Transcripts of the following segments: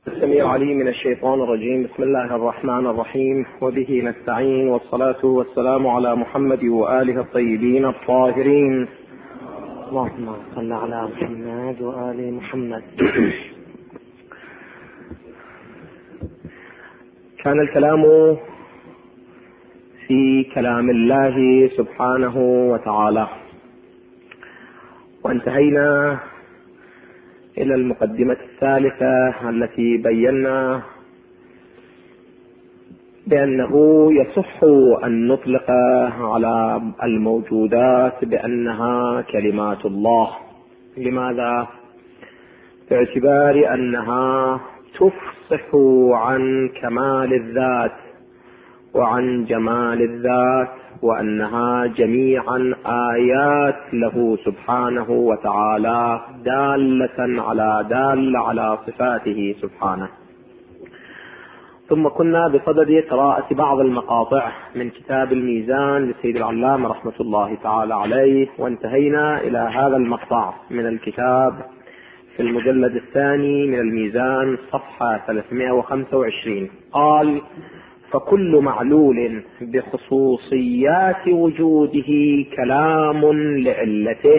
السميع العليم من الشيطان الرجيم. بسم الله الرحمن الرحيم، وبه نستعين، والصلاة والسلام على محمد وآله الطيبين الطاهرين. اللهم صل على محمد وآل محمد. كان الكلام في كلام الله سبحانه وتعالى، وانتهينا إلى المقدمة الثالثة التي بينا بأنه يصح أن نطلق على الموجودات بأنها كلمات الله. لماذا؟ باعتبار أنها تفصح عن كمال الذات وعن جمال الذات، وأنها جميعا آيات له سبحانه وتعالى دالة على صفاته سبحانه. ثم كنا بصدد قراءة بعض المقاطع من كتاب الميزان للسيد العلامة رحمة الله تعالى عليه، وانتهينا إلى هذا المقطع من الكتاب في المجلد الثاني من الميزان صفحة 325. قال: فكل معلول بخصوصيات وجوده كلام لعلته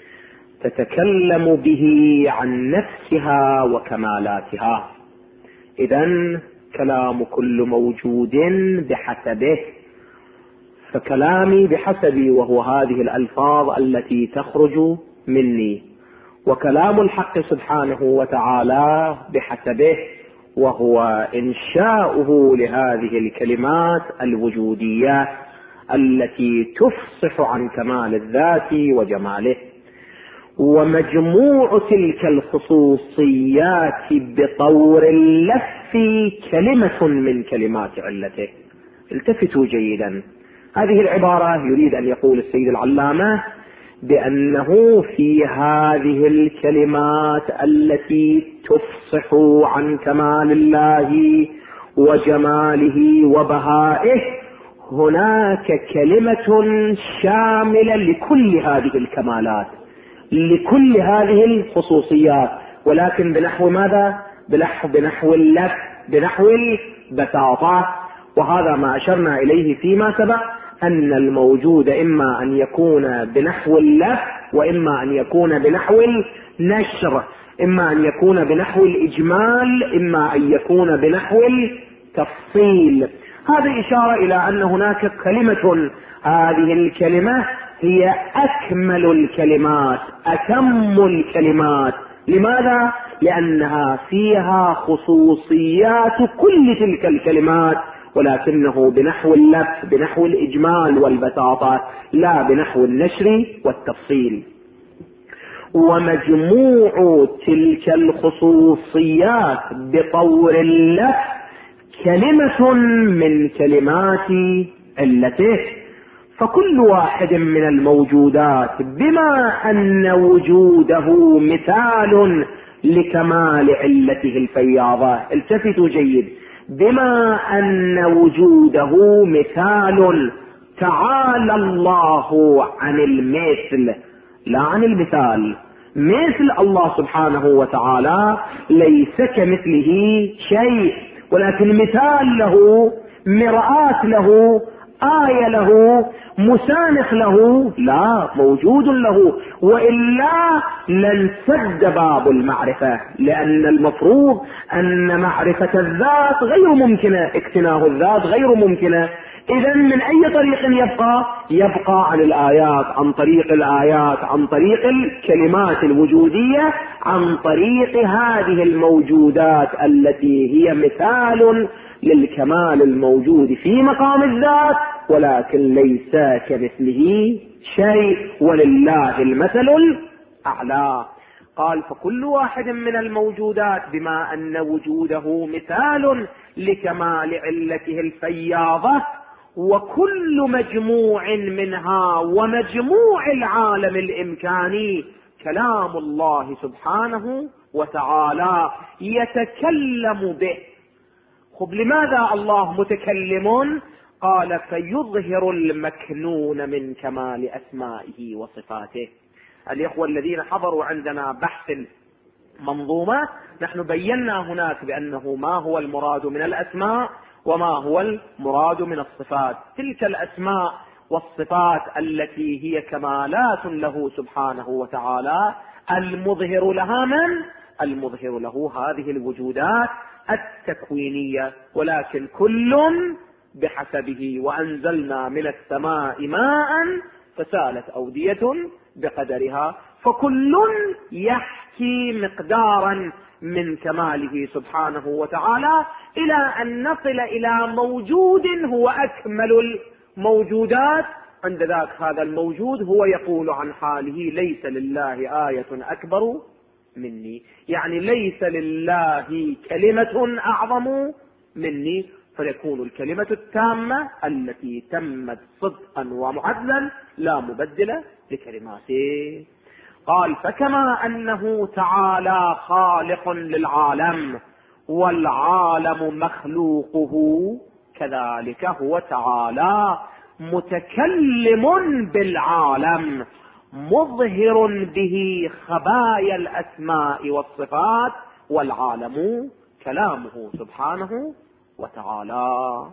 تتكلم به عن نفسها وكمالاتها. إذن كلام كل موجود بحسبه، فكلامي بحسبي وهو هذه الألفاظ التي تخرج مني، وكلام الحق سبحانه وتعالى بحسبه وهو إنشاؤه لهذه الكلمات الوجودية التي تفصح عن كمال الذات وجماله. ومجموع تلك الخصوصيات بطور اللف كلمة من كلمات علته. التفتوا جيدا، هذه العبارة يريد أن يقول السيد العلامة بأنه في هذه الكلمات التي تفصح عن كمال الله وجماله وبهائه هناك كلمة شاملة لكل هذه الكمالات، لكل هذه الخصوصيات، ولكن بنحو ماذا؟ بنحو اللف، بنحو البساطة. وهذا ما أشرنا إليه فيما سبق، أن الموجود إما أن يكون بنحو اللف، وإما أن يكون بنحو النشر، إما أن يكون بنحو الإجمال، إما أن يكون بنحو التفصيل. هذا إشارة إلى أن هناك كلمة، هذه الكلمة هي أكمل الكلمات، أتم الكلمات. لماذا؟ لأنها فيها خصوصيات كل تلك الكلمات، ولكنه بنحو اللف، بنحو الإجمال والبساطة، لا بنحو النشر والتفصيل. ومجموع تلك الخصوصيات بطور اللف كلمة من كلمات علته. فكل واحد من الموجودات بما أن وجوده مثال لكمال علته الفياضة، التفتوا جيد، بما أن وجوده مثال، تعالى الله عن المثل لا عن المثال. مثل الله سبحانه وتعالى ليس كمثله شيء، ولكن مثال له، مرآة له، آية له، مسانخ له لا، موجود له، وإلا لانسد باب المعرفة، لأن المفروض أن معرفة الذات غير ممكنة، اكتناه الذات غير ممكنة. إذن من أي طريق يبقى عن الآيات، عن طريق الآيات، عن طريق الكلمات الوجودية، عن طريق هذه الموجودات التي هي مثال للكمال الموجود في مقام الذات، ولكن ليس كمثله شيء، ولله المثل الأعلى. قال: فكل واحد من الموجودات بما أن وجوده مثال لكمال علته الفياضة، وكل مجموع منها ومجموع العالم الإمكاني كلام الله سبحانه وتعالى يتكلم به. خب لماذا الله متكلم؟ قال: فيظهر المكنون من كمال أسمائه وصفاته. الإخوة الذين حضروا عندنا بحث منظومة نحن بينا هناك بأنه ما هو المراد من الأسماء وما هو المراد من الصفات. تلك الأسماء والصفات التي هي كمالات له سبحانه وتعالى، المظهر لها من؟ المظهر له هذه الوجودات التكوينية، ولكن كل بحسبه. وأنزلنا من السماء ماء فسالت أودية بقدرها، فكل يحكي مقدارا من كماله سبحانه وتعالى، إلى أن نصل إلى موجود هو أكمل الموجودات. عند ذاك هذا الموجود هو يقول عن حاله: ليس لله آية أكبر مني، يعني ليس لله كلمة أعظم مني، فيكون الكلمة التامة التي تمت صدقا ومعدلا لا مبدل لكلماته. قال: فكما أنه تعالى خالق للعالم والعالم مخلوقه، كذلك هو تعالى متكلم بالعالم، مظهر به خبايا الأسماء والصفات، والعالم كلامه سبحانه وتعالى.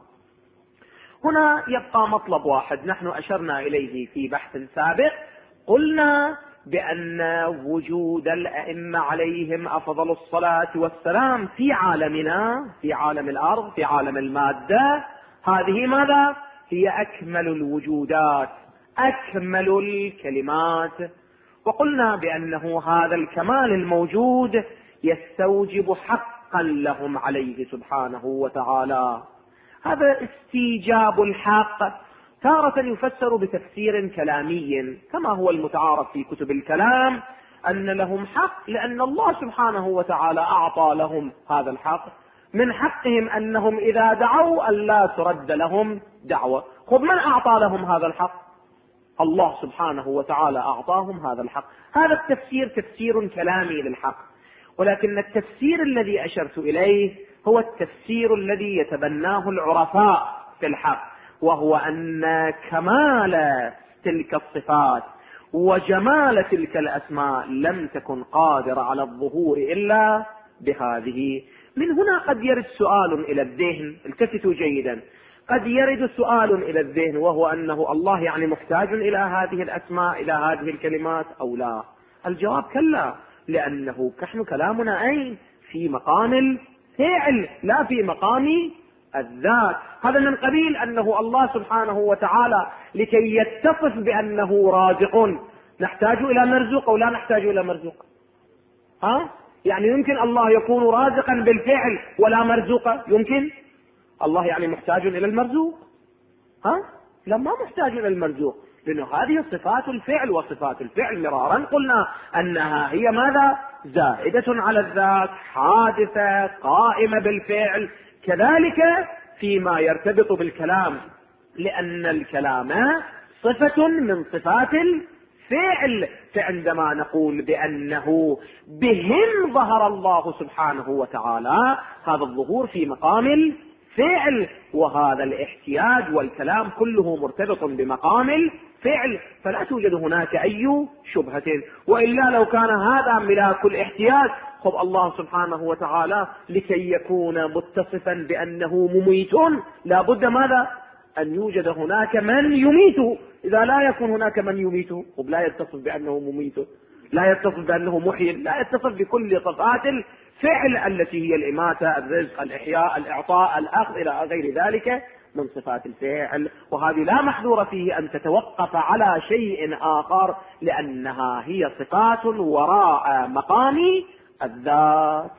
هنا يبقى مطلب واحد نحن أشرنا إليه في بحث سابق، قلنا بأن وجود الأئمة عليهم أفضل الصلاة والسلام في عالمنا، في عالم الأرض، في عالم المادة، هذه ماذا؟ هي أكمل الوجودات، أكمل الكلمات. وقلنا بأنه هذا الكمال الموجود يستوجب حقا لهم عليه سبحانه وتعالى. هذا استيجاب الحق تارة يفسر بتفسير كلامي كما هو المتعارف في كتب الكلام، أن لهم حق لأن الله سبحانه وتعالى أعطى لهم هذا الحق. من حقهم أنهم إذا دعوا ألا ترد لهم دعوة. خب من أعطى لهم هذا الحق؟ الله سبحانه وتعالى أعطاهم هذا الحق. هذا التفسير تفسير كلامي للحق، ولكن التفسير الذي أشرت إليه هو التفسير الذي يتبناه العرفاء في الحق، وهو أن كمال تلك الصفات وجمال تلك الأسماء لم تكن قادرة على الظهور إلا بهذه. من هنا قد يرد سؤال إلى الذهن، التفتوا جيدا، قد يرد سؤال إلى الذهن، وهو أنه الله يعني محتاج إلى هذه الأسماء، إلى هذه الكلمات أو لا؟ الجواب كلا، لأنه نحن كلامنا أين؟ في مقام الفعل لا في مقام الذات. هذا من قبيل أنه الله سبحانه وتعالى لكي يتصف بأنه رازق نحتاج إلى مرزوق أو لا نحتاج إلى مرزوق؟ يعني يمكن الله يكون رازقا بالفعل ولا مرزوقا؟ يمكن؟ الله يعني محتاج إلى المرزوق؟ لا، ما محتاج إلى المرزوق، لأنه هذه صفات الفعل، وصفات الفعل مرارا قلنا أنها هي ماذا؟ زائدة على الذات، حادثة قائمة بالفعل. كذلك فيما يرتبط بالكلام، لأن الكلام صفة من صفات الفعل. فعندما نقول بأنه بهم ظهر الله سبحانه وتعالى، هذا الظهور في مقام الفعل، وهذا الاحتياج والكلام كله مرتبط بمقام الفعل، فلا توجد هناك أي شبهة. وإلا لو كان هذا ملاك الاحتياج، خب الله سبحانه وتعالى لكي يكون متصفا بأنه مميت لا بد ماذا؟ أن يوجد هناك من يميته. إذا لا يكون هناك من يميته، خب لا يتصف بأنه مميت، لا يتصف بأنه محيي، لا يتصف بكل صفات الفعل التي هي الإماتة، الرزق، الإحياء، الإعطاء، الأخذ إلى غير ذلك من صفات الفعل. وهذه لا محذور فيه أن تتوقف على شيء آخر، لأنها هي صفات وراء مقام الذات.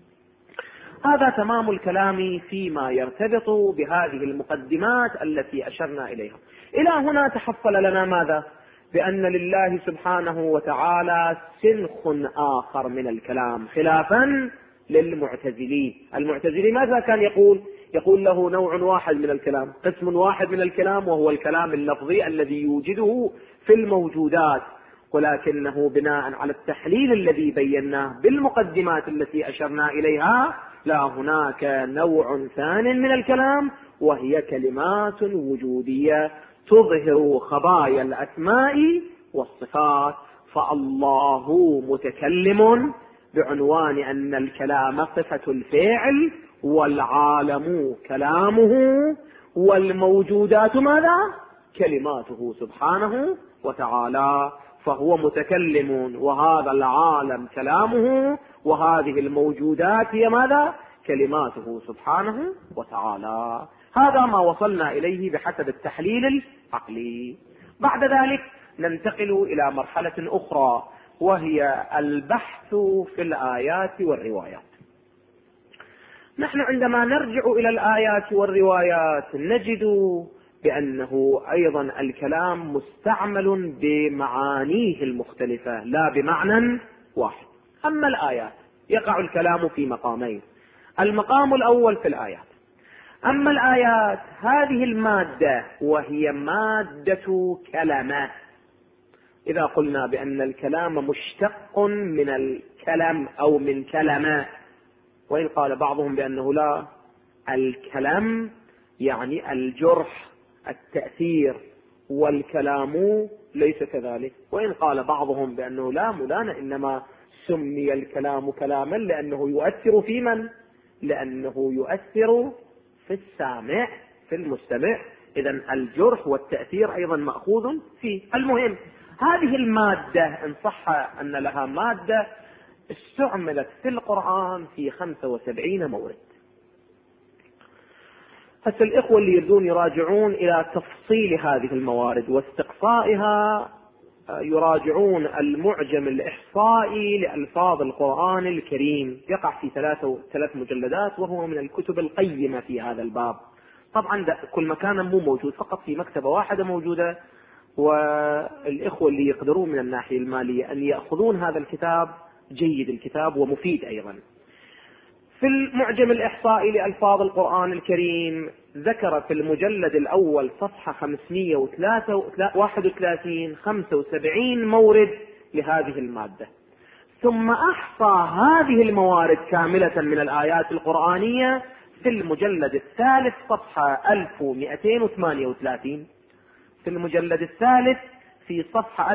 هذا تمام الكلام فيما يرتبط بهذه المقدمات التي أشرنا إليها. إلى هنا تحصل لنا ماذا؟ بأن لله سبحانه وتعالى سنخ آخر من الكلام، خلافا للمعتزلي. المعتزلي ماذا كان يقول؟ يقول له نوع واحد من الكلام، قسم واحد من الكلام، وهو الكلام اللفظي الذي يوجده في الموجودات، ولكنه بناء على التحليل الذي بيناه بالمقدمات التي أشرنا إليها، لا، هناك نوع ثان من الكلام، وهي كلمات وجودية تظهر خبايا الأسماء والصفات. فالله متكلم بعنوان أن الكلام صفة الفعل والعالم كلامه والموجودات ماذا؟ كلماته سبحانه وتعالى. فهو متكلم وهذا العالم كلامه وهذه الموجودات هي ماذا؟ كلماته سبحانه وتعالى. هذا ما وصلنا إليه بحسب التحليل العقلي. بعد ذلك ننتقل إلى مرحلة أخرى وهي البحث في الآيات والروايات. نحن عندما نرجع إلى الآيات والروايات نجد بأنه أيضا الكلام مستعمل بمعانيه المختلفة لا بمعنى واحد. أما الآيات يقع الكلام في مقامين، المقام الأول في الآيات. أما الآيات هذه المادة وهي مادة كلمة. إذا قلنا بأن الكلام مشتق من الكلم أو من كلمة، وإن قال بعضهم بأنه لا، الكلام يعني الجرح التأثير، والكلام ليس كذلك. وإن قال بعضهم بأنه لا ملانة، إنما سمي الكلام كلاما لأنه يؤثر في من؟ لأنه يؤثر في السامع في المستمع. إذن الجرح والتأثير أيضا مأخوذ فيه. المهم هذه المادة إن صح أن لها مادة استعملت في القرآن في 75 مورد. هسه الإخوة اللي يريدون يراجعون إلى تفصيل هذه الموارد واستقصائها يراجعون المعجم الإحصائي لألفاظ القرآن الكريم، يقع في 3 مجلدات، وهو من الكتب القيمة في هذا الباب. طبعا كل مكان مو موجود، فقط في مكتبة واحدة موجودة، والإخوة اللي يقدرون من الناحية المالية أن يأخذون هذا الكتاب، جيد الكتاب ومفيد أيضا. في المعجم الإحصائي لألفاظ القرآن الكريم ذكر في المجلد الأول صفحة 531 75 مورد لهذه المادة، ثم أحصى هذه الموارد كاملة من الآيات القرآنية في المجلد الثالث صفحة 1238. في المجلد الثالث في صفحة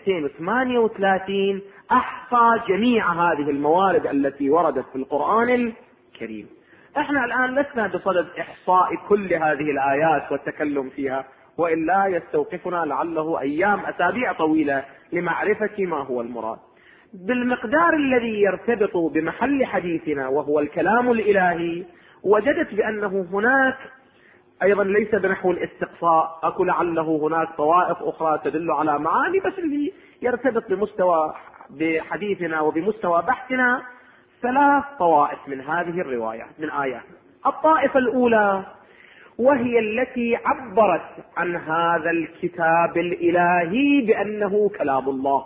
1238 أحصى جميع هذه الموارد التي وردت في القرآن الكريم. احنا الآن لسنا بصدد إحصاء كل هذه الآيات والتكلم فيها، وإلا يستوقفنا لعله أيام أسابيع طويلة لمعرفة ما هو المراد. بالمقدار الذي يرتبط بمحل حديثنا وهو الكلام الإلهي، وجدت بأنه هناك أيضا ليس بنحو الاستقصاء، أكو لعله هناك طوائف أخرى تدل على معاني، بس اللي يرتبط بمستوى بحديثنا وبمستوى بحثنا 3 طوائف من هذه الروايات من آيات. الطائفة الأولى وهي التي عبرت عن هذا الكتاب الإلهي بأنه كلام الله،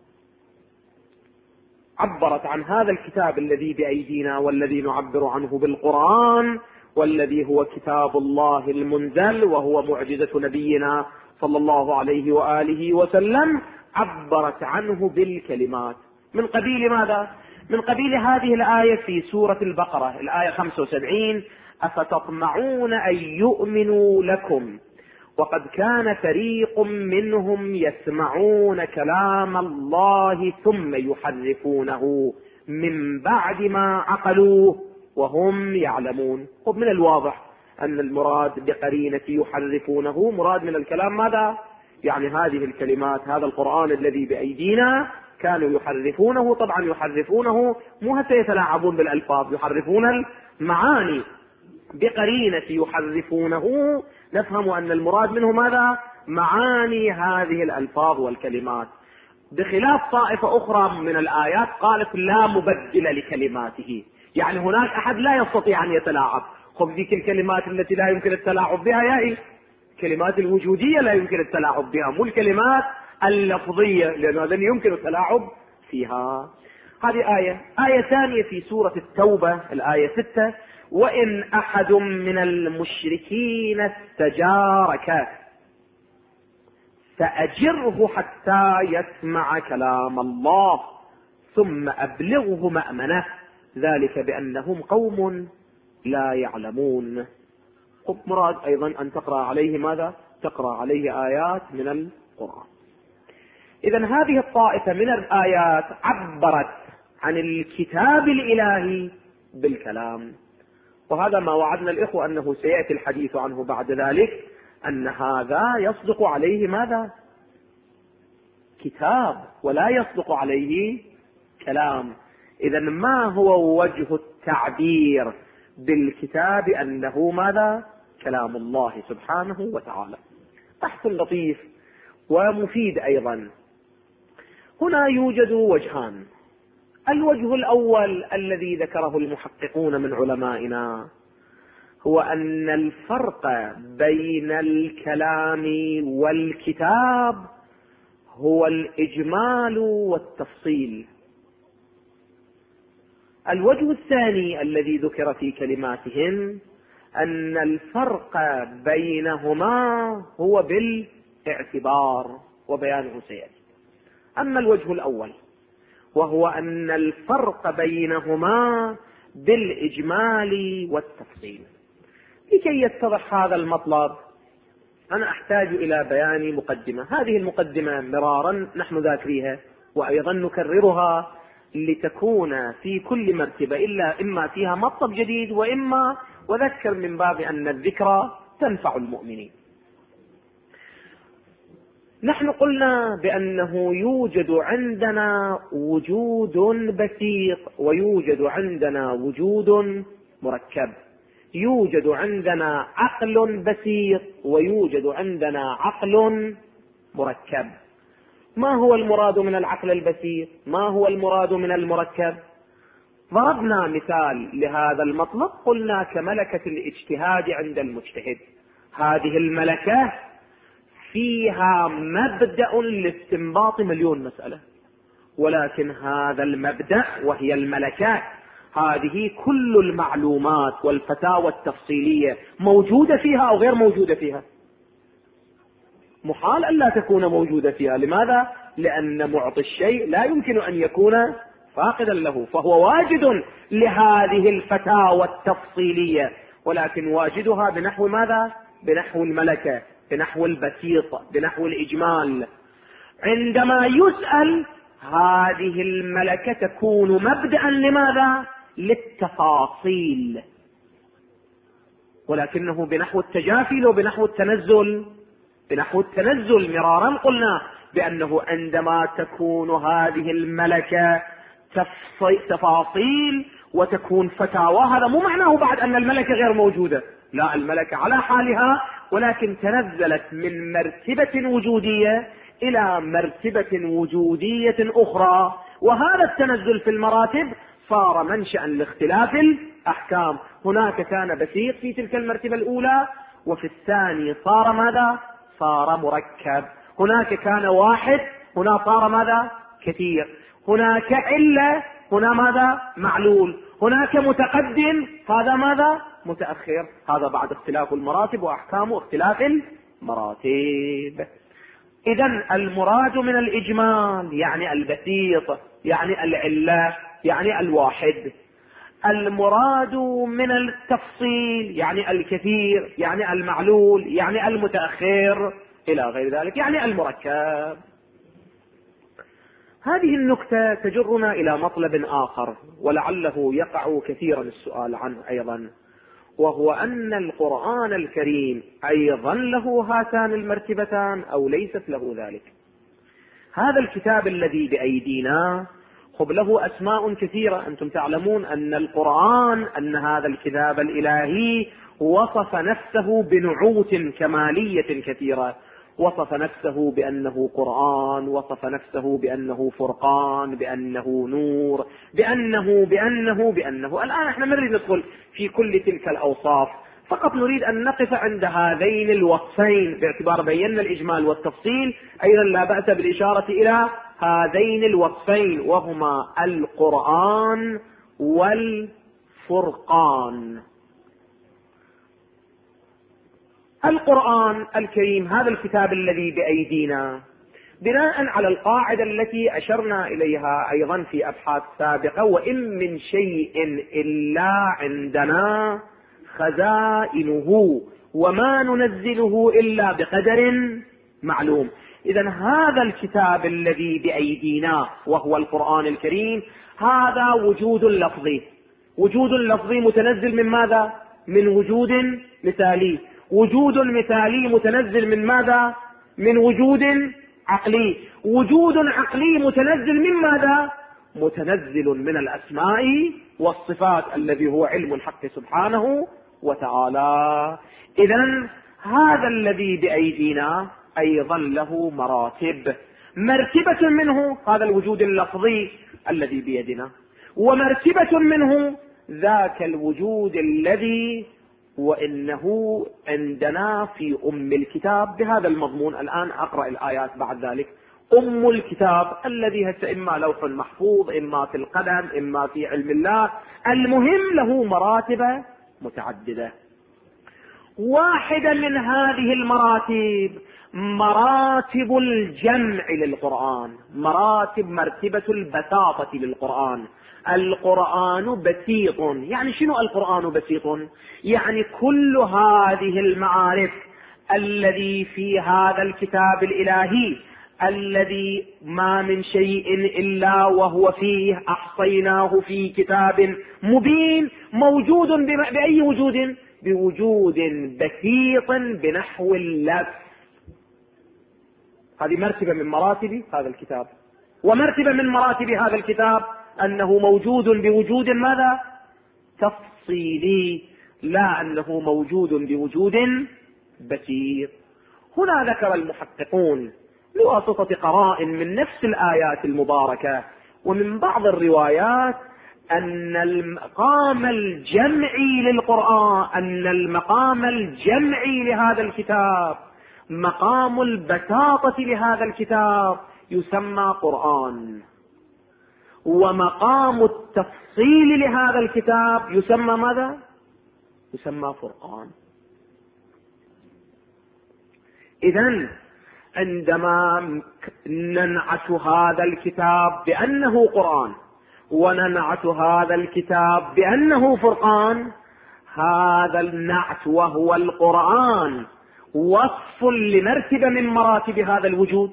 عبرت عن هذا الكتاب الذي بأيدينا والذي نعبر عنه بالقرآن، والذي هو كتاب الله المنزل وهو معجزة نبينا صلى الله عليه وآله وسلم، عبرت عنه بالكلمات. من قبيل ماذا؟ من قبيل هذه الآية في سورة البقرة الآية 75: أفتطمعون أن يؤمنوا لكم وقد كان فريق منهم يسمعون كلام الله ثم يحرفونه من بعد ما عقلوه وهم يعلمون. من الواضح أن المراد بقرينة يحرفونه مراد من الكلام ماذا؟ يعني هذه الكلمات، هذا القرآن الذي بأيدينا كانوا يحرفونه. طبعا يحرفونه مو هسه يتلاعبون بالألفاظ، يحرفون المعاني. بقرينة يحرفونه نفهم أن المراد منه ماذا؟ معاني هذه الألفاظ والكلمات، بخلاف طائفة أخرى من الآيات قالت لا مبدل لكلماته، يعني هناك أحد لا يستطيع أن يتلاعب. ذيك الكلمات التي لا يمكن التلاعب بها يا كلمات الوجودية لا يمكن التلاعب بها، مو الكلمات اللفظية، لأن هذا يمكن التلاعب فيها. هذه آية ثانية في سورة التوبة الآية 6: وإن أحد من المشركين استجارك فأجره حتى يسمع كلام الله ثم أبلغه مأمنه ذلك بأنهم قوم لا يعلمون. مراد أيضا أن تقرأ عليه ماذا؟ تقرأ عليه آيات من القرآن. إذن هذه الطائفة من الآيات عبرت عن الكتاب الإلهي بالكلام. وهذا ما وعدنا الإخوة أنه سيأتي الحديث عنه بعد ذلك، أن هذا يصدق عليه ماذا؟ كتاب، ولا يصدق عليه كلام. إذن ما هو وجه التعبير بالكتاب أنه ماذا؟ كلام الله سبحانه وتعالى. بحث لطيف ومفيد أيضا. هنا يوجد وجهان. الوجه الأول الذي ذكره المحققون من علمائنا هو أن الفرق بين الكلام والكتاب هو الإجمال والتفصيل. الوجه الثاني الذي ذكر في كلماتهم أن الفرق بينهما هو بالاعتبار، وبيانه سيأتي. أما الوجه الأول وهو أن الفرق بينهما بالإجمال والتفصيل. لكي يتضح هذا المطلب أنا أحتاج إلى بيان مقدمة. هذه المقدمة مرارا نحن ذاكريها وأيضا نكررها لتكون في كل مرتبة إلا إما فيها مطلب جديد وإما وذكر من باب أن الذكرى تنفع المؤمنين. نحن قلنا بأنه يوجد عندنا وجود بسيط ويوجد عندنا وجود مركب. يوجد عندنا عقل بسيط ويوجد عندنا عقل مركب. ما هو المراد من العقل البسيط؟ ما هو المراد من المركب؟ ضربنا مثال لهذا المطلب، قلنا كملكة الاجتهاد عند المجتهد. هذه الملكة فيها مبدأ لاستنباط مليون مسألة، ولكن هذا المبدأ وهي الملكة هذه كل المعلومات والفتاوى التفصيلية موجودة فيها أو غير موجودة فيها؟ محال أن لا تكون موجودة فيها. لماذا؟ لأن معطي الشيء لا يمكن أن يكون فاقدا له، فهو واجد لهذه الفتاوى التفصيلية، ولكن واجدها بنحو ماذا؟ بنحو الملكة، بنحو البسيط، بنحو الإجمال. عندما يسأل هذه الملكة تكون مبدأ لماذا؟ للتفاصيل، ولكنه بنحو التجافي وبنحو التنزل. بنحو التنزل مرارا قلنا بأنه عندما تكون هذه الملكة تفاصيل وتكون فتاوى، هذا مو معناه بعد أن الملكة غير موجودة، لا، الملكة على حالها، ولكن تنزلت من مرتبة وجودية إلى مرتبة وجودية أخرى، وهذا التنزل في المراتب صار منشأ لاختلاف الأحكام. هناك كان بسيط في تلك المرتبة الأولى، وفي الثاني صار ماذا؟ صار مركب. هناك كان واحد، هنا صار ماذا؟ كثير. هناك علة، هنا ماذا؟ معلول. هناك متقدم، هذا ماذا؟ متأخر. هذا بعد اختلاف المراتب وأحكام اختلاف المراتب. إذن المراد من الإجمال يعني البسيط، يعني العلة، يعني الواحد. المراد من التفصيل يعني الكثير، يعني المعلول، يعني المتأخر إلى غير ذلك، يعني المركب. هذه النكتة تجرنا إلى مطلب آخر ولعله يقع كثيرا السؤال عنه أيضا، وهو أن القرآن الكريم أيضا له هاتان المرتبتان أو ليست له ذلك. هذا الكتاب الذي بأيدينا له أسماء كثيرة. أنتم تعلمون أن القرآن، أن هذا الكتاب الإلهي وصف نفسه بنعوت كمالية كثيرة. وصف نفسه بأنه قرآن، وصف نفسه بأنه فرقان، بأنه نور، بأنه. الآن احنا نريد ندخل في كل تلك الأوصاف، فقط نريد أن نقف عند هذين الوصفين باعتبار بينا الإجمال والتفصيل. أيضا لا بأس بالإشارة إلى هذين الوصفين وهما القرآن والفرقان. القرآن الكريم هذا الكتاب الذي بأيدينا بناء على القاعدة التي أشرنا إليها أيضا في أبحاث سابقة، وإن من شيء إلا عندنا خزائنه وما ننزله إلا بقدر معلوم. إذن هذا الكتاب الذي بأيدينا وهو القرآن الكريم هذا وجود لفظي. وجود لفظي متنزل من ماذا؟ من وجود مثالي. وجود مثالي متنزل من ماذا؟ من وجود عقلي. وجود عقلي متنزل من ماذا؟ متنزل من الأسماء والصفات الذي هو علم الحق سبحانه وتعالى. إذن هذا الذي بأيدينا أيضا له مراتب. مرتبة منه هذا الوجود اللفظي الذي بيدنا، ومرتبة منه ذاك الوجود الذي وإنه عندنا في أم الكتاب بهذا المضمون. الآن أقرأ الآيات بعد ذلك. أم الكتاب الذي هسه إما لوح محفوظ، إما في القلم، إما في علم الله، المهم له مراتب متعددة. واحدة من هذه المراتب مراتب الجمع للقرآن، مرتبة البساطة للقرآن. القرآن بسيط. يعني شنو القرآن بسيط؟ يعني كل هذه المعارف الذي في هذا الكتاب الإلهي الذي ما من شيء إلا وهو فيه، أحصيناه في كتاب مبين، موجود بأي وجود؟ بوجود بسيط بنحو اللفظ. هذه مرتبة من مراتب هذا الكتاب. ومرتبة من مراتب هذا الكتاب أنه موجود بوجود ماذا؟ تفصيلي، لا أنه موجود بوجود بسيط. هنا ذكر المحققون بواسطة قرائن من نفس الآيات المباركة ومن بعض الروايات أن المقام الجمعي للقرآن، أن المقام الجمعي لهذا الكتاب، مقام البساطة لهذا الكتاب يسمى قرآن، ومقام التفصيل لهذا الكتاب يسمى ماذا؟ يسمى فرقان. إذن عندما ننعت هذا الكتاب بأنه قرآن وننعت هذا الكتاب بأنه فرقان، هذا النعت وهو القرآن وصف لمرتبة من مراتب هذا الوجود،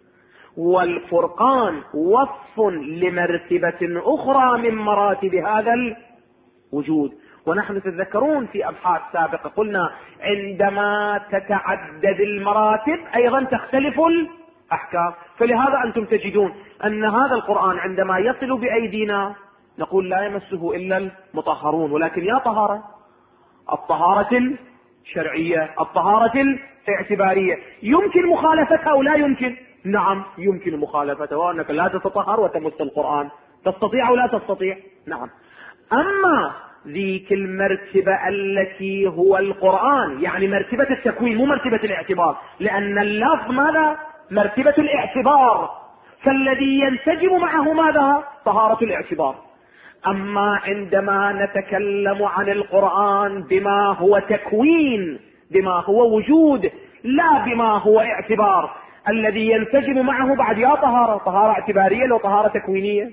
والفرقان وصف لمرتبة أخرى من مراتب هذا الوجود. ونحن تتذكرون في أبحاث سابقة قلنا عندما تتعدد المراتب أيضا تختلف الأحكام. فلهذا أنتم تجدون أن هذا القرآن عندما يصل بأيدينا نقول لا يمسه إلا المطهرون، ولكن يا طهارة، الطهارة الشرعية، الطهارة الاعتبارية، يمكن مخالفتها أو لا يمكن؟ نعم يمكن مخالفتها، وأنك لا تتطهر وتمس القرآن، تستطيع أو لا تستطيع؟ نعم. أما ذيك المرتبة التي هو القرآن، يعني مرتبة التكوين مو مرتبة الاعتبار، لأن اللفظ ماذا؟ مرتبة الاعتبار، فالذي ينسجم معه ماذا؟ طهارة الاعتبار. أما عندما نتكلم عن القرآن بما هو تكوين، بما هو وجود، لا بما هو اعتبار، الذي ينسجم معه بعد يا طهارة اعتبارية لو طهارة تكوينية،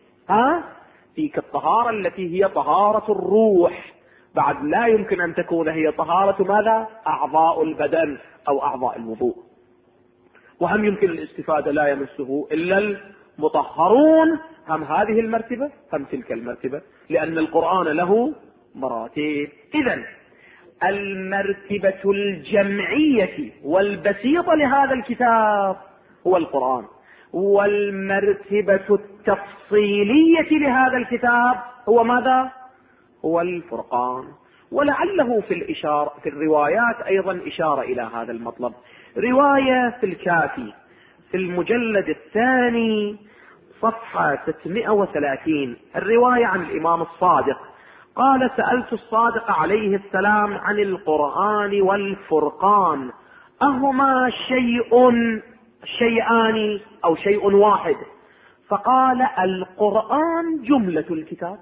فيك الطهارة التي هي طهارة الروح بعد لا يمكن أن تكون هي طهارة ماذا؟ أعضاء البدن أو أعضاء الوضوء. وهم يمكن الاستفادة لا يمسه إلا المطهرون، هم هذه المرتبة هم تلك المرتبة، لأن القرآن له مراتب. إذن المرتبة الجمعية والبسيطة لهذا الكتاب هو القرآن، والمرتبة التفصيلية لهذا الكتاب هو ماذا؟ هو الفرقان. ولعله في الروايات أيضا إشارة إلى هذا المطلب. رواية في الكافي في المجلد الثاني صفحة 630، الرواية عن الإمام الصادق قال: سألت الصادق عليه السلام عن القرآن والفرقان أهما شيئان أو شيء واحد؟ فقال: القرآن جملة الكتاب،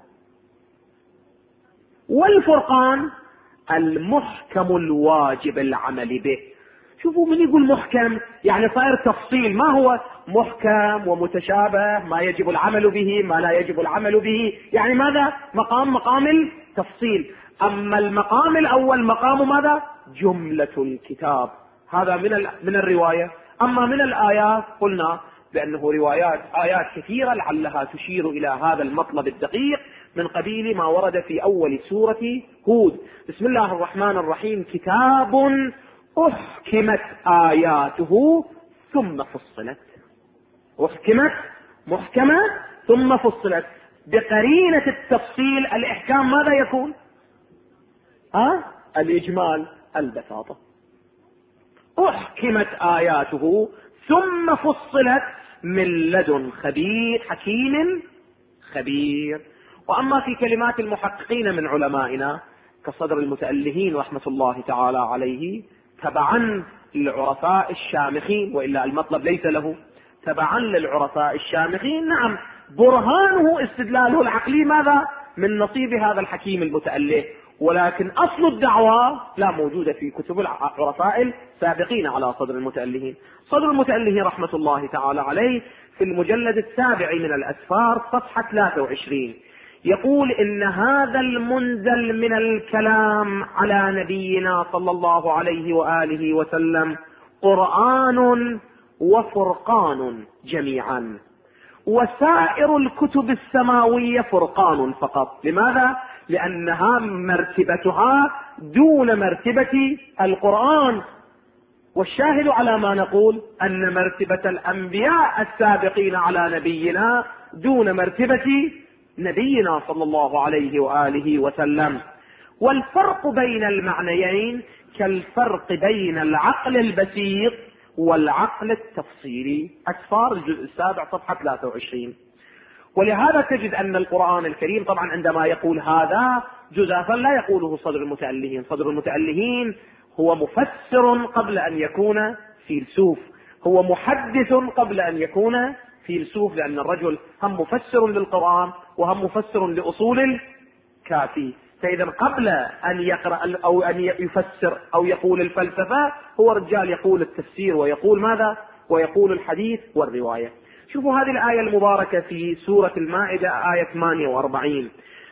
والفرقان المحكم الواجب العمل به. شوفوا من يقول محكم يعني صاير تفصيل، ما هو محكم ومتشابه، ما يجب العمل به ما لا يجب العمل به، يعني ماذا؟ مقام التفصيل. أما المقام الأول مقام ماذا؟ جملة الكتاب. هذا من الرواية. أما من الآيات قلنا بأنه آيات كثيرة لعلها تشير إلى هذا المطلب الدقيق من قبيل ما ورد في أول سورة هود. بسم الله الرحمن الرحيم: كتاب أحكمت آياته ثم فصلت. أحكمت محكمة ثم فصلت. بقرينة التفصيل الإحكام ماذا يكون؟ الإجمال، البساطة. أحكمت آياته ثم فصلت من لدن خبير حكيم خبير. وأما في كلمات المحققين من علمائنا كصدر المتألهين رحمة الله تعالى عليه تبعا للعرفاء الشامخين، وإلا المطلب ليس له، تبعا للعرفاء الشامخين، نعم برهانه استدلاله العقلي ماذا؟ من نصيب هذا الحكيم المتأله، ولكن أصل الدعوة لا موجودة في كتب العرفاء السابقين على صدر المتألهين. صدر المتألهين رحمة الله تعالى عليه في المجلد السابع من الأسفار صفحة 23 يقول: إن هذا المنزل من الكلام على نبينا صلى الله عليه وآله وسلم قرآن وفرقان جميعا، وسائر الكتب السماوية فرقان فقط. لماذا؟ لأنها مرتبتها دون مرتبة القرآن. والشاهد على ما نقول أن مرتبة الأنبياء السابقين على نبينا دون مرتبة نبينا صلى الله عليه وآله وسلم. والفرق بين المعنيين كالفرق بين العقل البسيط والعقل التفصيلي. أسفار الجزء السابع صفحة 23. ولهذا تجد أن القرآن الكريم طبعا عندما يقول هذا جزافا لا يقوله صدر المتألهين. صدر المتألهين هو مفسر قبل أن يكون فيلسوف، هو محدث قبل أن يكون فيلسوف، لأن الرجل هم مفسر للقرآن وهم مفسر لأصول الكافي. فإذا قبل أن يقرأ أو أن يفسر أو يقول الفلسفة هو رجال يقول التفسير ويقول ماذا؟ ويقول الحديث والرواية. شوفوا هذه الآية المباركة في سورة المائدة آية 48: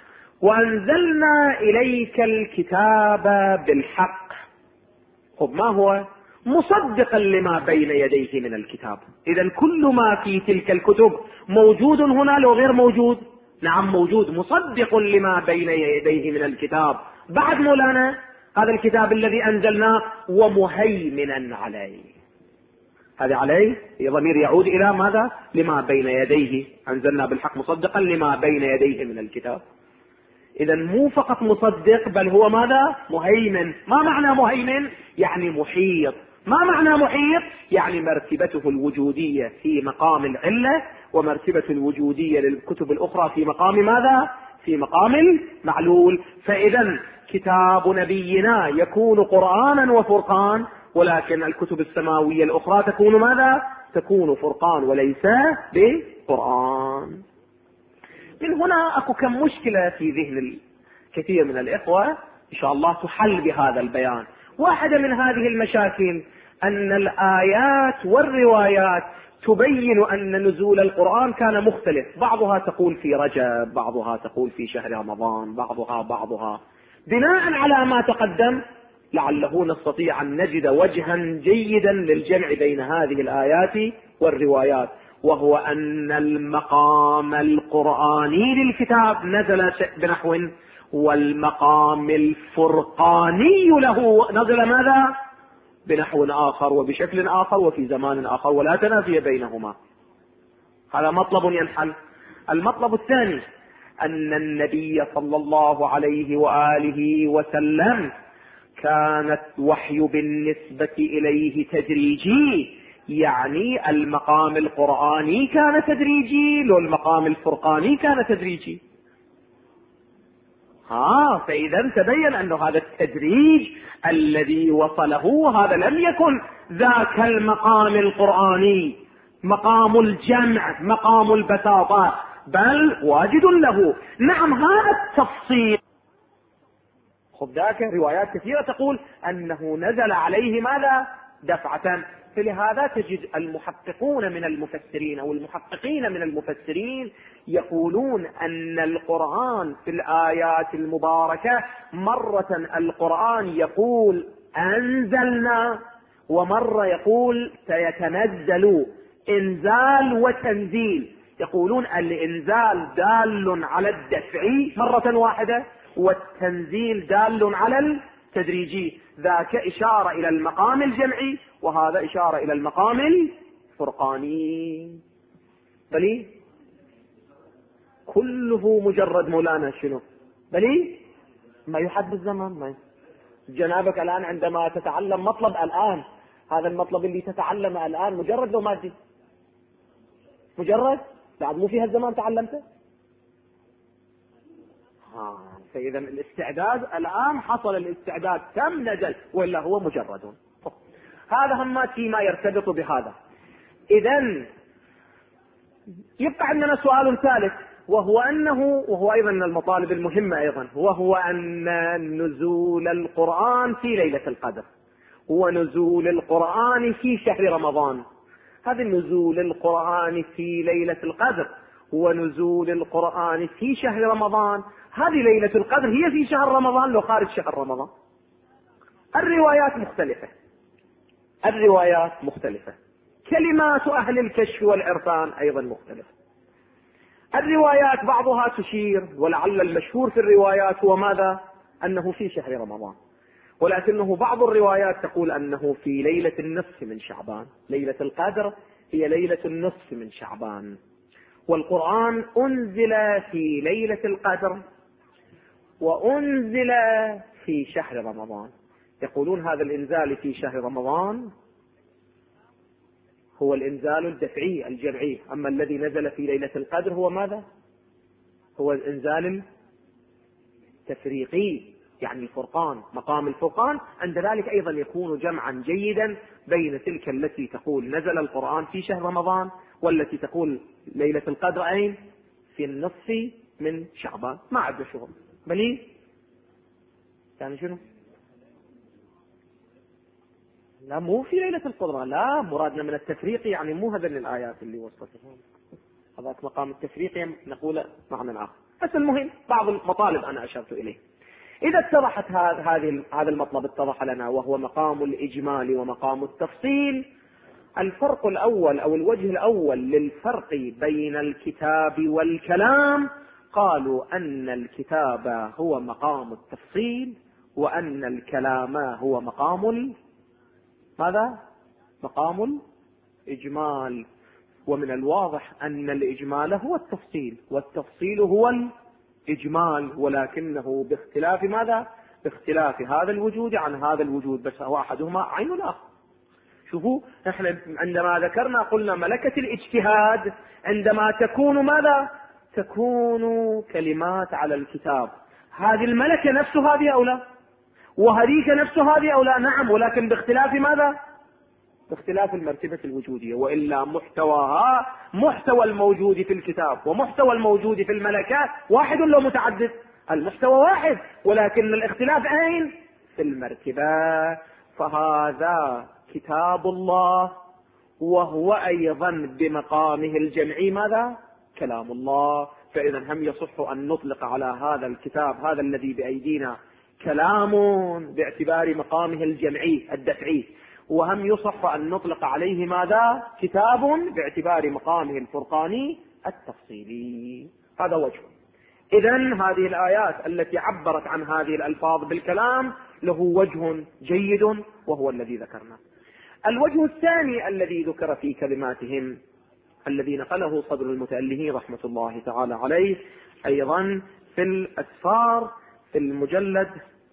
وأنزلنا إليك الكتاب بالحق. خب ما هو؟ مصدقا لما بين يديه من الكتاب. إذن كل ما في تلك الكتب موجود هنا لو غير موجود؟ نعم موجود، مصدق لما بين يديه من الكتاب. بعد مولانا هذا الكتاب الذي أنزلناه ومهيمنا عليه. هذا عليه ضمير يعود إلى ماذا؟ لما بين يديه. أنزلنا بالحق مصدقا لما بين يديه من الكتاب. إذا مو فقط مصدق بل هو ماذا؟ مهيمن. ما معنى مهيمن؟ يعني محيط. ما معنى محيط؟ يعني مرتبته الوجودية في مقام العلة، ومرتبة الوجودية للكتب الأخرى في مقام ماذا؟ في مقام المعلول. فإذا كتاب نبينا يكون قرآنا وفرقان، ولكن الكتب السماوية الأخرى تكون ماذا؟ تكون فرقان وليس بقرآن. من هنا أكو كم مشكلة في ذهن الكثير من الإخوة إن شاء الله تحل بهذا البيان. واحدة من هذه المشاكل أن الآيات والروايات تبين أن نزول القرآن كان مختلف، بعضها تقول في رجب، بعضها تقول في شهر رمضان، بعضها بناء على ما تقدم لعله نستطيع أن نجد وجها جيدا للجمع بين هذه الآيات والروايات، وهو أن المقام القرآني للكتاب نزل بنحو، والمقام الفرقاني له نزل ماذا؟ بنحو آخر وبشكل آخر وفي زمان آخر، ولا تنافي بينهما. هذا مطلب ينحل. المطلب الثاني أن النبي صلى الله عليه وآله وسلم كانت وحي بالنسبة إليه تدريجي، يعني المقام القرآني كان تدريجي والمقام الفرقاني كان تدريجي. فإذا تبين أن هذا التدريج الذي وصله هذا لم يكن ذاك المقام القرآني، مقام الجمع، مقام البساطة، بل واجد له. نعم هذا التفصيل. خذ ذاك روايات كثيرة تقول أنه نزل عليه ماذا؟ دفعة. فلهذا تجد المحققون من المفسرين أو المحققين من المفسرين يقولون أن القرآن في الآيات المباركة مرة القرآن يقول أنزلنا، ومرة يقول سيتنزل إنزال وتنزيل. يقولون الإنزال دال على الدفعي مرة واحدة، والتنزيل دال على التدريجي. ذاك إشارة إلى المقام الجمعي، وهذا إشارة إلى المقام الفرقاني. بلي كله مجرد مولانا شنو؟ بلي ما يحد بالزمان. ما جنابك الآن عندما تتعلم مطلب الآن، هذا المطلب اللي تتعلمه الآن مجرد لو مادي، مجرد بعد مو في هالزمان تعلمته. فإذا الاستعداد الآن حصل، الاستعداد تم نزل، وإلا هو مجرد. هذا هم فيما يرتبط بهذا. إذن يبقى عندنا سؤال ثالث، وهو أيضا من المطالب المهمة أيضا، وهو أن نزول القرآن في ليلة القدر، هو نزول القرآن في شهر رمضان. هذا نزول القرآن في ليلة القدر هو نزول القرآن في شهر رمضان. هذه ليلة القدر هي في شهر رمضان لو خارج شهر رمضان. الروايات مختلفة، كلمات أهل الكشف والعرفان أيضا مختلفة. الروايات بعضها تشير، ولعل المشهور في الروايات هو ماذا؟ أنه في شهر رمضان، ولكنه بعض الروايات تقول أنه في ليلة النصف من شعبان. ليلة القدر هي ليلة النصف من شعبان، والقرآن أنزل في ليلة القدر وأنزل في شهر رمضان. يقولون هذا الإنزال في شهر رمضان هو الإنزال الدفعي الجمعي، أما الذي نزل في ليلة القدر هو ماذا؟ هو الإنزال التفريقي، يعني الفرقان، مقام الفرقان. عند ذلك أيضا يكون جمعا جيدا بين تلك التي تقول نزل القرآن في شهر رمضان، والتي تقول ليلة القدر أين؟ في النصف من شعبان. ما عد شغل بلي يعني شنو؟ لا مو في ليلة القدر، لا مرادنا من التفريق يعني مو هذا الآيات اللي وصلتهم، هذا مقام التفريق نقول معنى آخر. بس المهم بعض المطالب أنا أشرت إليه. إذا اتضحت هذا المطلب اتضح لنا، وهو مقام الإجمال ومقام التفصيل. الفرق الأول أو الوجه الأول للفرق بين الكتاب والكلام، قالوا أن الكتاب هو مقام التفصيل، وأن الكلام هو مقام ماذا؟ مقام الإجمال. ومن الواضح أن الإجمال هو التفصيل، والتفصيل هو الإجمال، ولكنه باختلاف ماذا؟ باختلاف هذا الوجود عن هذا الوجود، بس هو أحدهما عين الآخر. شوفوا احنا عندما ذكرنا قلنا ملكة الاجتهاد عندما تكون ماذا؟ تكون كلمات على الكتاب. هذه الملكة نفس هذه أو لا؟ وهذيك نفس هذه أو لا؟ نعم، ولكن باختلاف ماذا؟ باختلاف المرتبة الوجودية. وإلا محتواها محتوى الموجود في الكتاب ومحتوى الموجود في الملكات واحد لو متعدد؟ المحتوى واحد، ولكن الاختلاف أين؟ في المرتبة. فهذا كتاب الله، وهو أيضا بمقامه الجمعي ماذا؟ كلام الله. فإذا هم يصح أن نطلق على هذا الكتاب هذا الذي بأيدينا كلام باعتبار مقامه الجمعي الدفعي، وهم يصح أن نطلق عليه ماذا؟ كتاب باعتبار مقامه الفرقاني التفصيلي. هذا وجه. إذن هذه الآيات التي عبرت عن هذه الألفاظ بالكلام له وجه جيد، وهو الذي ذكرنا. الوجه الثاني الذي ذكر في كلماتهم الذي نقله صدر المتألهين رحمة الله تعالى عليه أيضا في الأسفار في المجلد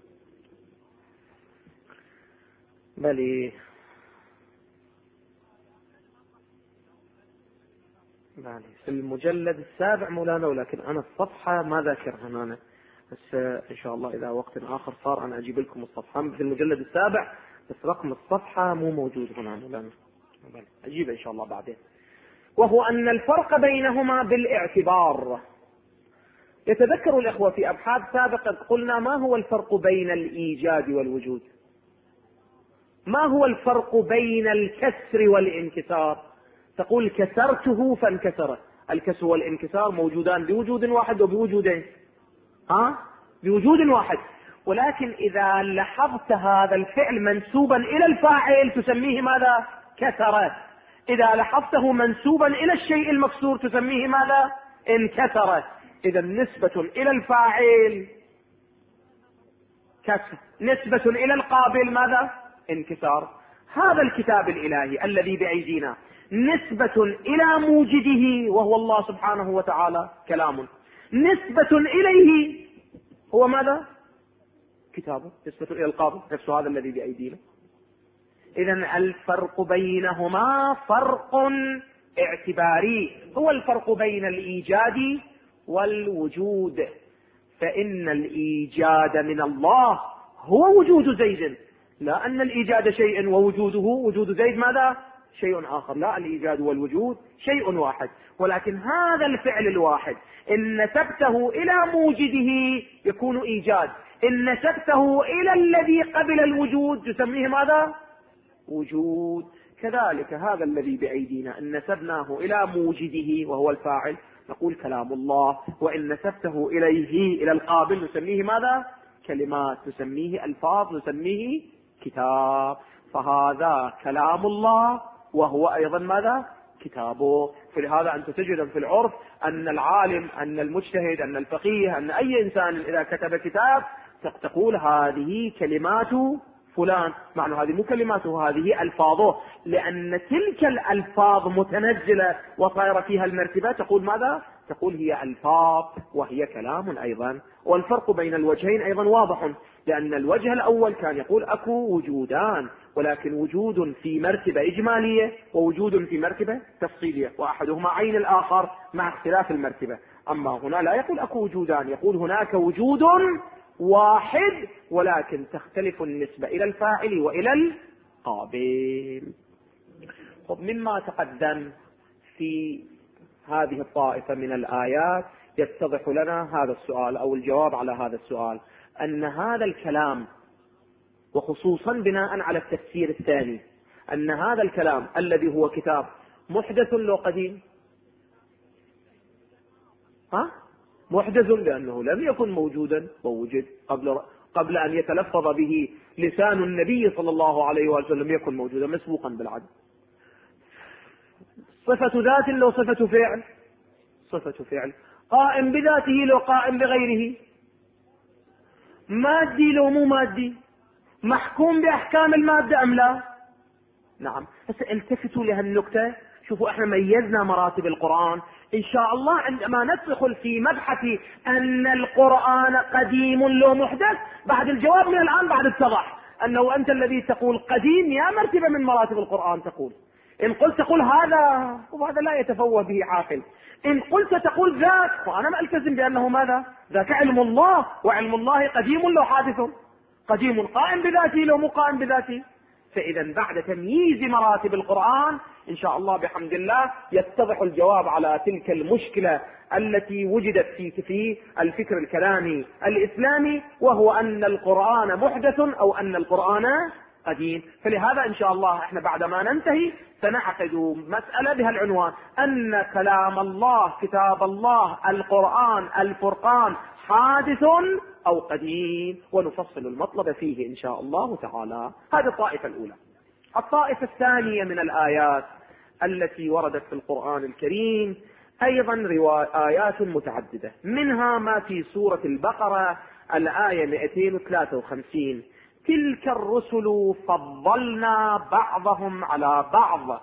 في المجلد السابع مولانا، ولكن أنا الصفحة ما ذاكرها أنا، بس إن شاء الله إذا وقت آخر صار أنا أجيب لكم الصفحة في المجلد السابع، بس رقم الصفحة مو موجود هنا مولانا، أجيب إن شاء الله بعدين. وهو أن الفرق بينهما بالاعتبار. يتذكر الإخوة في أبحاث سابقة قلنا ما هو الفرق بين الإيجاد والوجود؟ ما هو الفرق بين الكسر والانكسار؟ تقول كسرته فانكسر. الكسر والانكسار موجودان بوجود واحد وبوجودين، بوجود واحد. ولكن إذا لاحظت هذا الفعل منسوبا إلى الفاعل تسميه ماذا؟ كسر. إذا لاحظته منسوبا إلى الشيء المكسور تسميه ماذا؟ انكسر. إذا نسبة إلى الفاعل كسر، نسبة إلى القابل ماذا؟ انكسار. هذا الكتاب الإلهي الذي بأيدينا نسبة إلى موجده وهو الله سبحانه وتعالى كلام، نسبة إليه هو ماذا؟ كتابه. نسبة إلى القابل نفس هذا الذي بأيدينا. إذن الفرق بينهما فرق اعتباري، هو الفرق بين الإيجاد والوجود. فإن الإيجاد من الله هو وجود زيد، لا أن الإيجاد شيء ووجوده وجود زيد ماذا؟ شيء آخر. لا، الإيجاد والوجود شيء واحد، ولكن هذا الفعل الواحد إن نسبته إلى موجده يكون إيجاد، إن نسبته إلى الذي قبل الوجود تسميه ماذا؟ وجود. كذلك هذا الذي بأيدينا إن نسبناه إلى موجده وهو الفاعل نقول كلام الله، وإن نسبته إليه إلى القابل نسميه ماذا؟ كلمات، نسميه ألفاظ، نسميه كتاب. فهذا كلام الله وهو أيضا ماذا؟ كتابه. فلهذا أنت تجد في العرف أن العالم، أن المجتهد، أن الفقيه، أن أي إنسان إذا كتب كتاب تقول هذه كلمات فلان، معنى هذه مو كلماته، هذه ألفاظه، لأن تلك الألفاظ متنزلة وصار فيها المرتبة تقول ماذا؟ تقول هي ألفاظ وهي كلام أيضا. والفرق بين الوجهين أيضا واضح، لأن الوجه الأول كان يقول أكو وجودان، ولكن وجود في مرتبة إجمالية ووجود في مرتبة تفصيلية، وأحدهما عين الآخر مع اختلاف المرتبة. أما هنا لا يقول أكو وجودان، يقول هناك وجود واحد ولكن تختلف النسبة إلى الفاعل وإلى القابل. مما تقدم في هذه الطائفة من الآيات يتضح لنا هذا السؤال أو الجواب على هذا السؤال، أن هذا الكلام وخصوصا بناء على التفسير الثاني أن هذا الكلام الذي هو كتاب محدث لو قديم؟ محدث، لأنه لم يكن موجودا ووجد قبل أن يتلفظ به لسان النبي صلى الله عليه وسلم، يكن موجودا مسبوقا بالعدل. صفة ذات لو صفة فعل؟ صفة فعل. قائم بذاته لو قائم بغيره؟ مادي لو مو مادي؟ محكوم بأحكام المادة أم لا؟ نعم. بس التفتوا لهالنكتة، شوفوا احنا ميزنا مراتب القرآن. ان شاء الله عندما ندخل في مبحث ان القرآن قديم لو محدث، بعد الجواب من الآن بعد اتضح انه انت الذي تقول قديم يا مرتبة من مراتب القرآن تقول. ان قلت تقول هذا وهذا لا يتفوه به عاقل، ان قلت تقول ذاك فانا ما التزم بانه ماذا؟ ذاك علم الله، وعلم الله قديم لو حادث، قديم قائم بذاته لو مو قائم بذاته. فإذا بعد تمييز مراتب القرآن إن شاء الله بحمد الله يتضح الجواب على تلك المشكلة التي وجدت في الفكر الكلامي الإسلامي، وهو أن القرآن محدث أو أن القرآن قديم. فلهذا إن شاء الله إحنا بعد ما ننتهي سنعقد مسألة بها العنوان أن كلام الله، كتاب الله، القرآن، الفرقان حادث أو قديم، ونفصل المطلب فيه إن شاء الله تعالى. هذه الطائفة الأولى. الطائفة الثانية من الآيات التي وردت في القرآن الكريم أيضا آيات متعددة، منها ما في سورة البقرة الآية 253: تلك الرسل فضلنا بعضهم على بعض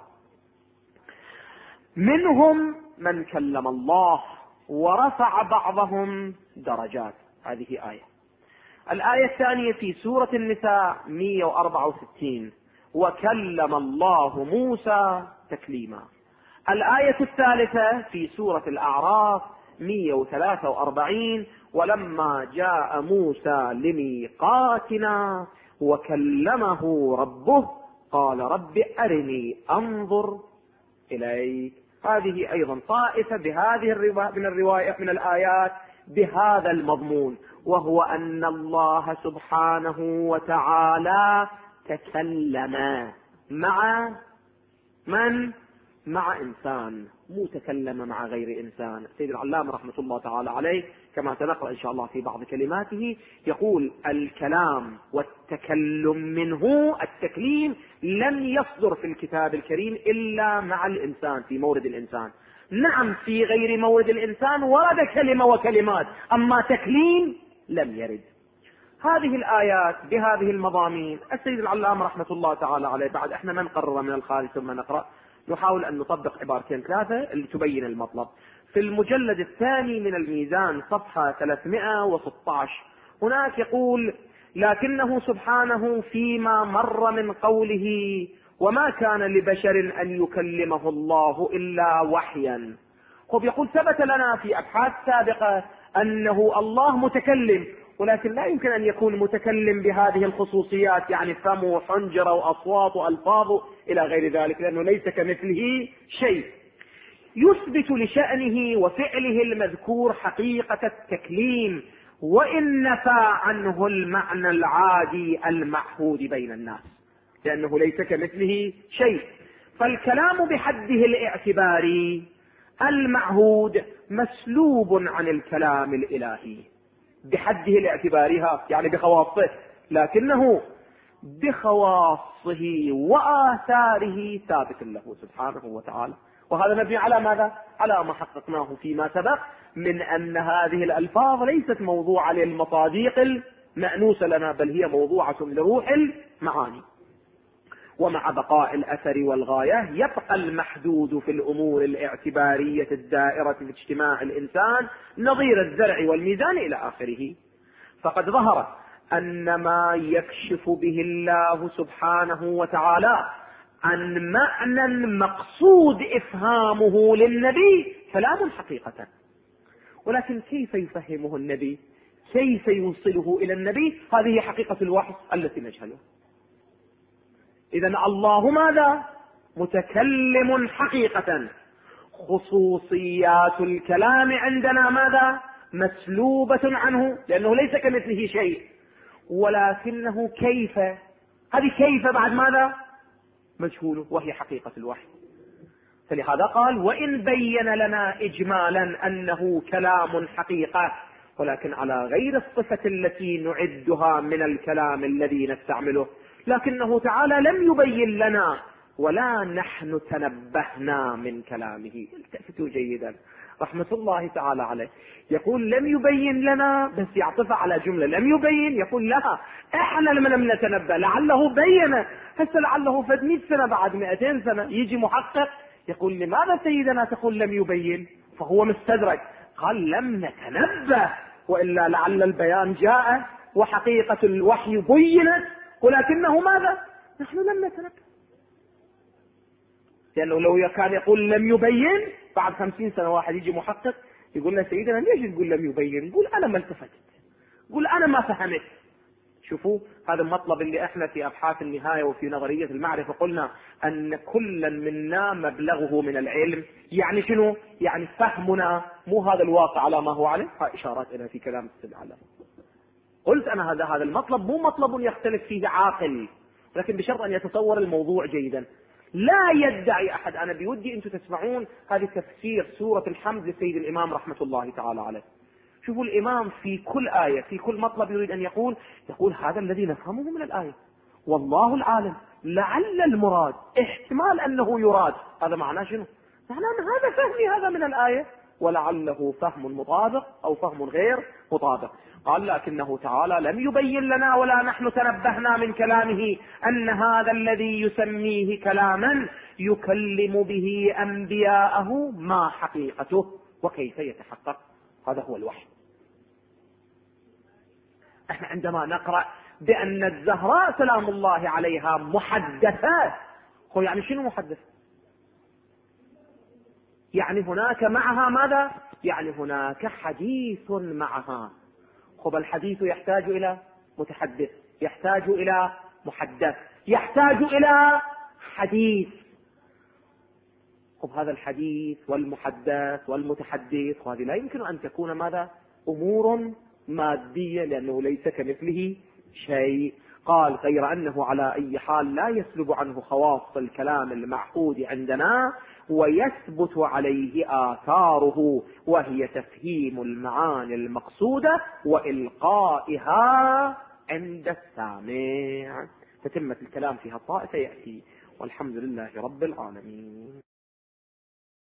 منهم من كلم الله ورفع بعضهم درجات. هذه آية. الآية الثانية في سورة النساء 164: وكلم الله موسى تكليما. الآية الثالثة في سورة الأعراف 143: ولما جاء موسى لميقاتنا وكلمه ربه قال رب أرني أنظر إليك. هذه أيضا طائفة بهذه من الآيات بهذا المضمون، وهو أن الله سبحانه وتعالى تكلم مع من؟ مع إنسان، مو تكلم مع غير إنسان. سيد العلامة رحمة الله تعالى عليه كما سنقرأ إن شاء الله في بعض كلماته يقول: الكلام والتكلم منه التكليم لم يصدر في الكتاب الكريم إلا مع الإنسان في مورد الإنسان. نعم في غير مورد الإنسان ورد كلمة وكلمات، أما تكليم لم يرد. هذه الآيات بهذه المضامين السيد العلامة رحمة الله تعالى عليه، بعد احنا ما نقرر من الخارج ثم نقرأ، نحاول أن نطبق عبارتين ثلاثة اللي تبين المطلب. في المجلد الثاني من الميزان صفحة 316 هناك يقول: لكنه سبحانه فيما مر من قوله: وما كان لبشر أن يكلمه الله إلا وحيا. يقول ثبت لنا في أبحاث سابقة أنه الله متكلم، ولكن لا يمكن أن يكون متكلم بهذه الخصوصيات، يعني فم وحنجرة وأصوات وألفاظ إلى غير ذلك، لأنه ليس كمثله شيء. يثبت لشأنه وفعله المذكور حقيقة التكليم، وإن نفى عنه المعنى العادي المعهود بين الناس، لأنه ليس كمثله شيء. فالكلام بحده الاعتباري المعهود مسلوب عن الكلام الإلهي بحده الاعتبارها، يعني بخواصه، لكنه بخواصه وآثاره ثابت له سبحانه وتعالى. وهذا مبني على ماذا؟ على ما حققناه فيما سبق من أن هذه الألفاظ ليست موضوعة للمصاديق المأنوسة لنا، بل هي موضوعة لروح المعاني. ومع بقاء الأثر والغاية يبقى المحدود في الأمور الاعتبارية الدائرة في اجتماع الإنسان نظير الزرع والميزان إلى آخره. فقد ظهر أن ما يكشف به الله سبحانه وتعالى عن معنى مقصود إفهامه للنبي كلام حقيقة، ولكن كيف يفهمه النبي؟ كيف يوصله إلى النبي؟ هذه حقيقة الوحي التي نجهلها. إذن الله ماذا؟ متكلم حقيقة. خصوصيات الكلام عندنا ماذا؟ مسلوبة عنه، لأنه ليس كمثله شيء، ولكنه كيف؟ هذه كيف بعد ماذا؟ مجهوله، وهي حقيقة الوحي. فلهذا قال: وإن بين لنا إجمالا أنه كلام حقيقة، ولكن على غير الصفة التي نعدها من الكلام الذي نستعمله، لكنه تعالى لم يبين لنا ولا نحن تنبهنا من كلامه. التفتوا جيدا، رحمة الله تعالى عليه يقول لم يبين لنا، بس يعطف على جملة لم يبين، يقول لها احنا لم نتنبه، لعله بين، هسه لعله فد 100 سنة بعد 200 سنة يجي محقق يقول لماذا سيدنا تقول لم يبين؟ فهو مستدرك، قال لم نتنبه، وإلا لعل البيان جاء وحقيقة الوحي بينت، ولكنه ماذا؟ نحن لم نتنبه. لأنه لو كان يقول لم يبين بعد 50 سنة واحد يجي محقق يقول له سيدنا ليش تقول لم يبين؟ يقول أنا ما التفتت، يقول أنا ما فهمت. شوفوا هذا المطلب اللي احنا في أبحاث النهاية وفي نظرية المعرفة قلنا أن كلا منا مبلغه من العلم. يعني شنو؟ يعني فهمنا مو هذا الواقع على ما هو عليه. ها إشارات إلى في كلام السيد على. قلت أنا هذا المطلب مو مطلب يختلف فيه عاقل، لكن بشرط أن يتصور الموضوع جيدا. لا يدعي أحد، أنا بودي أنتم تسمعون هذه تفسير سورة الحمد لسيد الإمام رحمة الله تعالى عليه. شوفوا الإمام في كل آية في كل مطلب يريد أن يقول هذا الذي نفهمه من الآية، والله العالم، لعل المراد، احتمال أنه يراد. هذا معناه شنو؟ معناه هذا فهمي هذا من الآية، ولعله فهم مطابق أو فهم غير مطابق. قال لكنه تعالى لم يبين لنا ولا نحن تنبهنا من كلامه أن هذا الذي يسميه كلاما يكلم به أنبياءه ما حقيقته وكيف يتحقق. هذا هو الوحي. احنا عندما نقرأ بأن الزهراء سلام الله عليها محدثات، هو يعني شنو محدث؟ يعني هناك معها ماذا؟ يعني هناك حديث معها. خب الحديث يحتاج إلى متحدث، يحتاج إلى محدث، يحتاج إلى حديث. خب هذا الحديث والمحدث والمتحدث هذه لا يمكن أن تكون ماذا؟ أمور مادية، لأنه ليس كمثله شيء. قال غير أنه على أي حال لا يسلب عنه خواص الكلام المعهود عندنا، ويثبت عليه آثاره، وهي تفهيم المعاني المقصودة وإلقائها عند السامع. تتمة الكلام في هالطائفة يأتي، والحمد لله رب العالمين.